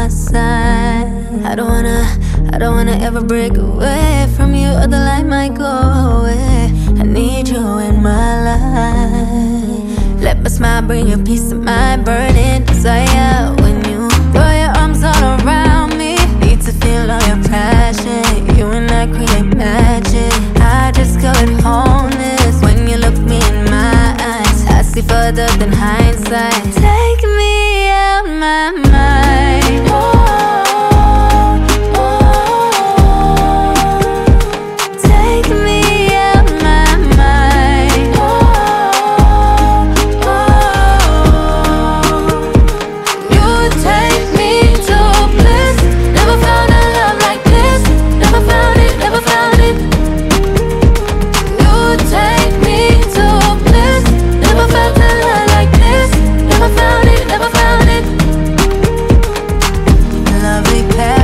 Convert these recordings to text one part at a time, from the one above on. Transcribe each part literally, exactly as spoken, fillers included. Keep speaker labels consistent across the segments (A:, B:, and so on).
A: my side. I don't wanna, I don't wanna ever break away from you, or the light might go away. I need you in my life. Let my smile bring you peace of mind, burning desire. When you throw your arms all around me, need to feel all your passion. You and I create magic. I discovered wholeness when you look me in my eyes. I see further than hindsight. Take me out my mind. Oh, oh, oh. Take me out my mind. Oh, oh. You take me to bliss. Never found a love like this. Never found it, never found it. You take me to bliss. Never felt a love like this. Never found it, never found it. Lovely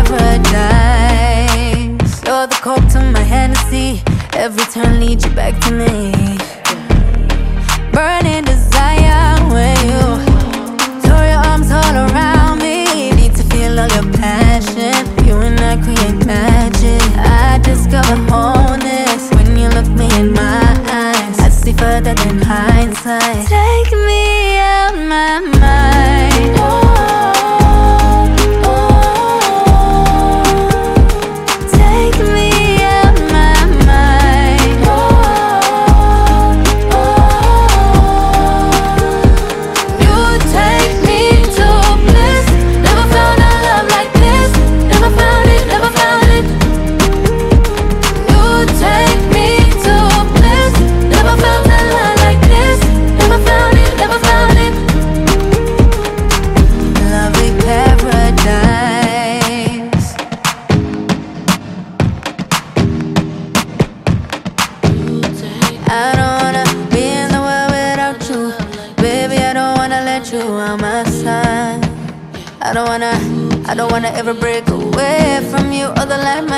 A: paradise. You're the coke to my Hennessy. Every turn leads you back to me. Burning desire when you throw your arms all around me. Need to feel all your passion. You and I create magic. I discover wholeness when you look me in my eyes. I see further than hindsight. Take me out my mind. Oh, oh, oh. Take me out my mind. Oh, oh, oh. You take me to bliss. Never found a love like this. Never found it, never found it. You take me to bliss. Never felt a love like this. Never found it, never found it. Lovely paradise. I don't wanna be in the world without you. Baby, I don't wanna let you on my side. I don't wanna, I don't wanna ever break away from you, or the light